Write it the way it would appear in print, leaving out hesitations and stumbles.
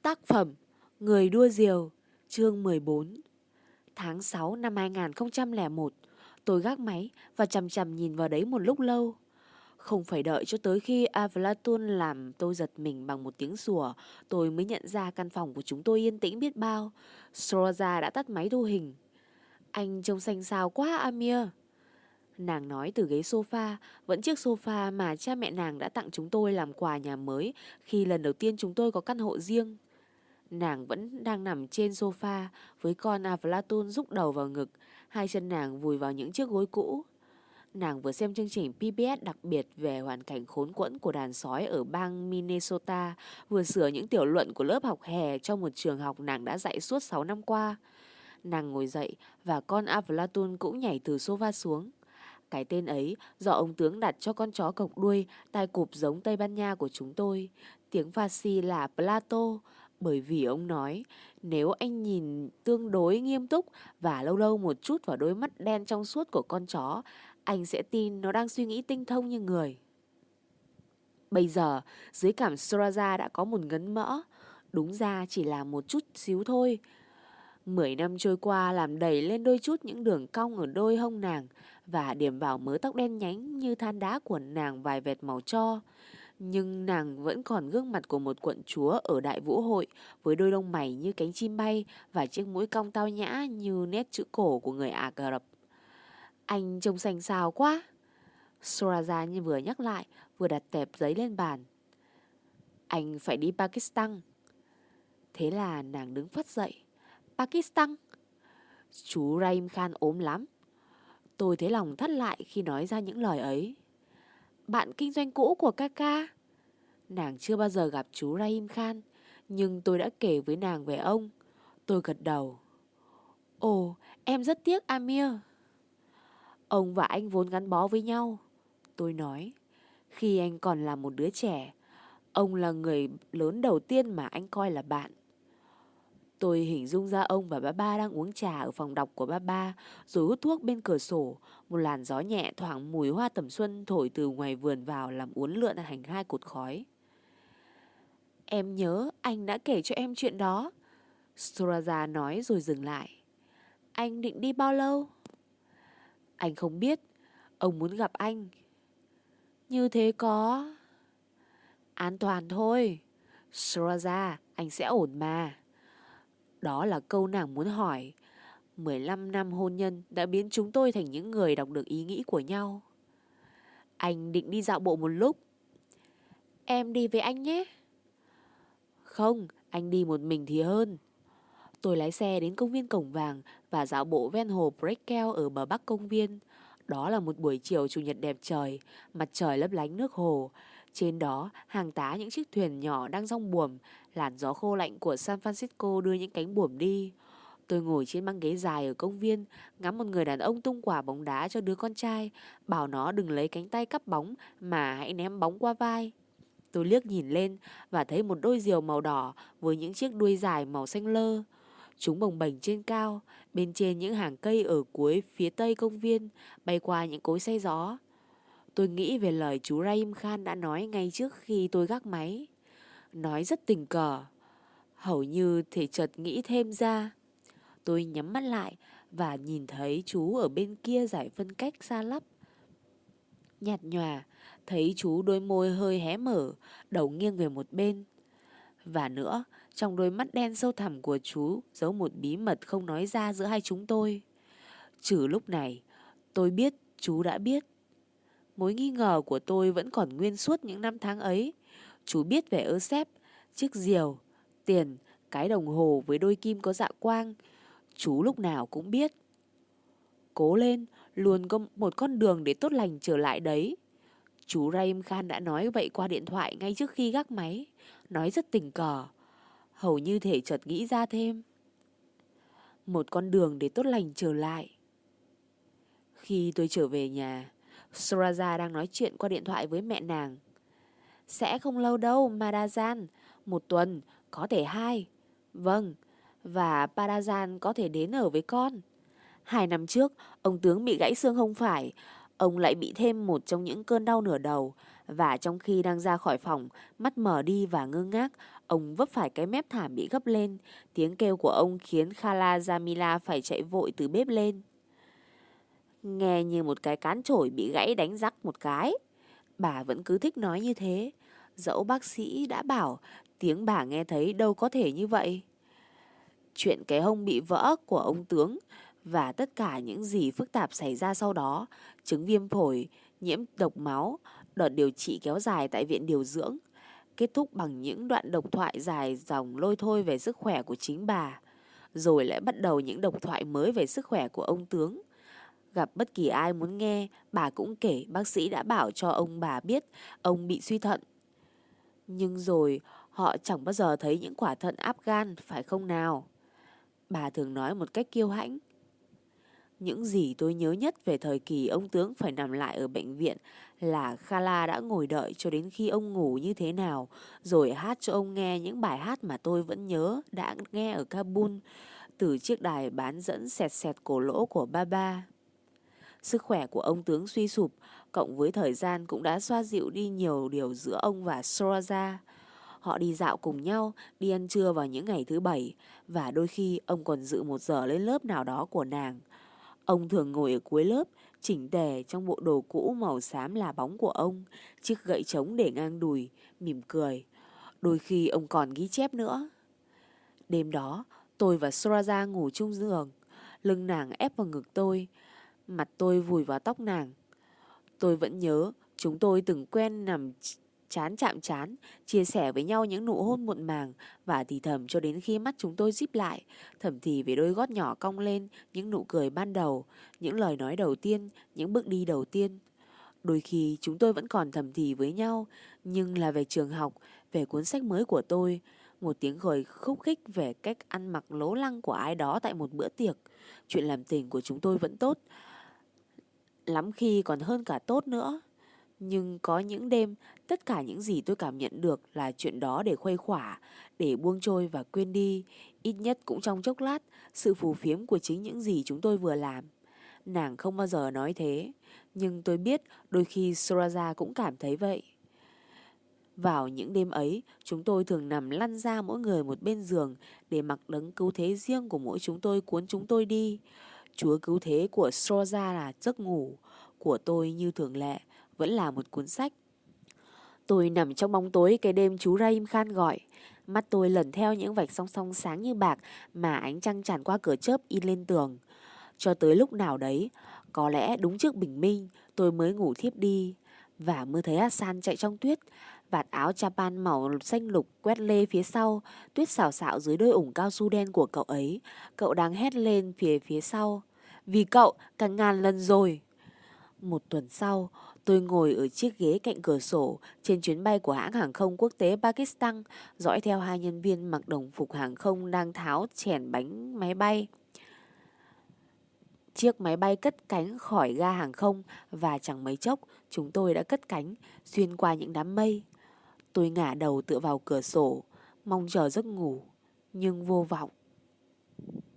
Tác phẩm Người đua diều, chương 14. Tháng 6 năm 2001, tôi gác máy và chằm chằm nhìn vào đấy một lúc lâu. Không phải đợi cho tới khi Aflatun làm tôi giật mình bằng một tiếng sủa, tôi mới nhận ra căn phòng của chúng tôi yên tĩnh biết bao. Sroza đã tắt máy thu hình. Anh trông xanh xao quá Amir. Nàng nói từ ghế sofa, vẫn chiếc sofa mà cha mẹ nàng đã tặng chúng tôi làm quà nhà mới khi lần đầu tiên chúng tôi có căn hộ riêng. Nàng vẫn đang nằm trên sofa với con Aflatun rúc đầu vào ngực, hai chân nàng vùi vào những chiếc gối cũ. Nàng vừa xem chương trình PBS đặc biệt về hoàn cảnh khốn quẫn của đàn sói ở bang Minnesota, vừa sửa những tiểu luận của lớp học hè trong một trường học nàng đã dạy suốt 6 năm qua. Nàng ngồi dậy và con Aflatun cũng nhảy từ sofa xuống. Cái tên ấy do ông tướng đặt cho con chó cộc đuôi tai cụp giống Tây Ban Nha của chúng tôi. Tiếng Farsi là Plato, bởi vì ông nói nếu anh nhìn tương đối nghiêm túc và lâu lâu một chút vào đôi mắt đen trong suốt của con chó, anh sẽ tin nó đang suy nghĩ tinh thông như người. Bây giờ, dưới cảm Sraza đã có một ngấn mỡ, đúng ra chỉ là một chút xíu thôi. 10 năm trôi qua làm đầy lên đôi chút những đường cong ở đôi hông nàng và điểm vào mớ tóc đen nhánh như than đá của nàng vài vệt màu tro. Nhưng nàng vẫn còn gương mặt của một quận chúa ở đại vũ hội với đôi lông mày như cánh chim bay và chiếc mũi cong tao nhã như nét chữ cổ của người Ả Rập. Anh trông xanh xao quá. Soraza như vừa nhắc lại, vừa đặt tệp giấy lên bàn. Anh phải đi Pakistan. Thế là nàng đứng phắt dậy. Pakistan? Chú Rahim Khan ốm lắm. Tôi thấy lòng thắt lại khi nói ra những lời ấy. Bạn kinh doanh cũ của Kaka. Nàng chưa bao giờ gặp chú Rahim Khan, nhưng tôi đã kể với nàng về ông. Tôi gật đầu. Ồ, em rất tiếc Amir. Ông và anh vốn gắn bó với nhau, tôi nói. Khi anh còn là một đứa trẻ, ông là người lớn đầu tiên mà anh coi là bạn. Tôi hình dung ra ông và ba đang uống trà ở phòng đọc của ba, rồi hút thuốc bên cửa sổ. Một làn gió nhẹ thoảng mùi hoa tầm xuân thổi từ ngoài vườn vào làm uốn lượn hành hai cột khói. Em nhớ anh đã kể cho em chuyện đó, Sraza nói rồi dừng lại. Anh định đi bao lâu? Anh không biết. Ông muốn gặp anh. Như thế có... An toàn thôi. Sraza, anh sẽ ổn mà. Đó là câu nàng muốn hỏi. 15 năm hôn nhân đã biến chúng tôi thành những người đọc được ý nghĩ của nhau. Anh định đi dạo bộ một lúc. Em đi với anh nhé. Không, anh đi một mình thì hơn. Tôi lái xe đến công viên Cổng Vàng và dạo bộ ven hồ Breckel ở bờ bắc công viên. Đó là một buổi chiều chủ nhật đẹp trời, mặt trời lấp lánh nước hồ. Trên đó hàng tá những chiếc thuyền nhỏ đang dong buồm, làn gió khô lạnh của San Francisco đưa những cánh buồm đi. Tôi ngồi trên băng ghế dài ở công viên, ngắm một người đàn ông tung quả bóng đá cho đứa con trai, bảo nó đừng lấy cánh tay cắp bóng mà hãy ném bóng qua vai. Tôi liếc nhìn lên và thấy một đôi diều màu đỏ với những chiếc đuôi dài màu xanh lơ. Chúng bồng bềnh trên cao, bên trên những hàng cây ở cuối phía tây công viên, bay qua những cối xay gió. Tôi nghĩ về lời chú Rahim Khan đã nói ngay trước khi tôi gác máy. Nói rất tình cờ. Hầu như thể chợt nghĩ thêm ra. Tôi nhắm mắt lại và nhìn thấy chú ở bên kia dải phân cách xa lắm. Nhạt nhòa, thấy chú đôi môi hơi hé mở, đầu nghiêng về một bên. Và nữa, trong đôi mắt đen sâu thẳm của chú giấu một bí mật không nói ra giữa hai chúng tôi. Trừ lúc này, tôi biết chú đã biết. Mối nghi ngờ của tôi vẫn còn nguyên suốt những năm tháng ấy. Chú biết về Euseb, chiếc diều, tiền, cái đồng hồ với đôi kim có dạ quang. Chú lúc nào cũng biết. Cố lên, luôn có một con đường để tốt lành trở lại đấy. Chú Rahim Khan đã nói vậy qua điện thoại ngay trước khi gác máy. Nói rất tình cờ. Hầu như thể chợt nghĩ ra thêm. Một con đường để tốt lành trở lại. Khi tôi trở về nhà, Sraza đang nói chuyện qua điện thoại với mẹ nàng. Sẽ không lâu đâu, Madajan. 1 tuần, có thể 2. Vâng, và Parajan có thể đến ở với con. 2 năm trước, ông tướng bị gãy xương hông phải. Ông lại bị thêm một trong những cơn đau nửa đầu. Và trong khi đang ra khỏi phòng, mắt mở đi và ngơ ngác, ông vấp phải cái mép thảm bị gấp lên. Tiếng kêu của ông khiến Khala Jamila phải chạy vội từ bếp lên. Nghe như một cái cán chổi bị gãy đánh rắc một cái. Bà vẫn cứ thích nói như thế. Dẫu bác sĩ đã bảo, tiếng bà nghe thấy đâu có thể như vậy. Chuyện cái hông bị vỡ của ông tướng và tất cả những gì phức tạp xảy ra sau đó, chứng viêm phổi, nhiễm độc máu, đợt điều trị kéo dài tại viện điều dưỡng, kết thúc bằng những đoạn độc thoại dài dòng lôi thôi về sức khỏe của chính bà, rồi lại bắt đầu những độc thoại mới về sức khỏe của ông tướng. Gặp bất kỳ ai muốn nghe, bà cũng kể bác sĩ đã bảo cho ông bà biết ông bị suy thận. Nhưng rồi họ chẳng bao giờ thấy những quả thận áp gan, phải không nào? Bà thường nói một cách kiêu hãnh. Những gì tôi nhớ nhất về thời kỳ ông tướng phải nằm lại ở bệnh viện là Khala đã ngồi đợi cho đến khi ông ngủ như thế nào, rồi hát cho ông nghe những bài hát mà tôi vẫn nhớ đã nghe ở Kabul từ chiếc đài bán dẫn xẹt xẹt cổ lỗ của Baba. Sức khỏe của ông tướng suy sụp, cộng với thời gian cũng đã xoa dịu đi nhiều điều giữa ông và Soraja. Họ đi dạo cùng nhau, đi ăn trưa vào những ngày thứ bảy, và đôi khi ông còn dự một giờ lên lớp nào đó của nàng. Ông thường ngồi ở cuối lớp, chỉnh tề trong bộ đồ cũ màu xám là bóng của ông, chiếc gậy trống để ngang đùi, mỉm cười. Đôi khi ông còn ghi chép nữa. Đêm đó, tôi và Soraja ngủ chung giường, lưng nàng ép vào ngực tôi, mặt tôi vùi vào tóc nàng. Tôi vẫn nhớ chúng tôi từng quen nằm chán chạm chán, chia sẻ với nhau những nụ hôn muộn màng và thì thầm cho đến khi mắt chúng tôi díp lại, thầm thì về đôi gót nhỏ cong lên, những nụ cười ban đầu, những lời nói đầu tiên, những bước đi đầu tiên. Đôi khi chúng tôi vẫn còn thầm thì với nhau, nhưng là về trường học, về cuốn sách mới của tôi, một tiếng cười khúc khích về cách ăn mặc lố lăng của ai đó tại một bữa tiệc. Chuyện làm tình của chúng tôi vẫn tốt, lắm khi còn hơn cả tốt nữa. Nhưng có những đêm, tất cả những gì tôi cảm nhận được là chuyện đó để khuây khỏa, để buông trôi và quên đi, ít nhất cũng trong chốc lát, sự phù phiếm của chính những gì chúng tôi vừa làm. Nàng không bao giờ nói thế, nhưng tôi biết đôi khi Soraja cũng cảm thấy vậy. Vào những đêm ấy, chúng tôi thường nằm lăn ra mỗi người một bên giường để mặc đấng cứu thế riêng của mỗi chúng tôi cuốn chúng tôi đi. Chúa cứu thế của Soraja là giấc ngủ, của tôi như thường lệ vẫn là một cuốn sách. Tôi nằm trong bóng tối cái đêm chú Rahim Khan gọi. Mắt tôi lần theo những vạch song song sáng như bạc mà ánh trăng tràn qua cửa chớp in lên tường. Cho tới lúc nào đấy, có lẽ đúng trước bình minh, tôi mới ngủ thiếp đi. Và mơ thấy Hassan chạy trong tuyết, vạt áo chapan màu xanh lục quét lê phía sau, tuyết xào xạo dưới đôi ủng cao su đen của cậu ấy. Cậu đang hét lên phía sau. Vì cậu, cả ngàn lần rồi. Một tuần sau, tôi ngồi ở chiếc ghế cạnh cửa sổ trên chuyến bay của hãng hàng không quốc tế Pakistan, dõi theo hai nhân viên mặc đồng phục hàng không đang tháo chèn bánh máy bay. Chiếc máy bay cất cánh khỏi ga hàng không và chẳng mấy chốc chúng tôi đã cất cánh xuyên qua những đám mây. Tôi ngả đầu tựa vào cửa sổ, mong chờ giấc ngủ, nhưng vô vọng.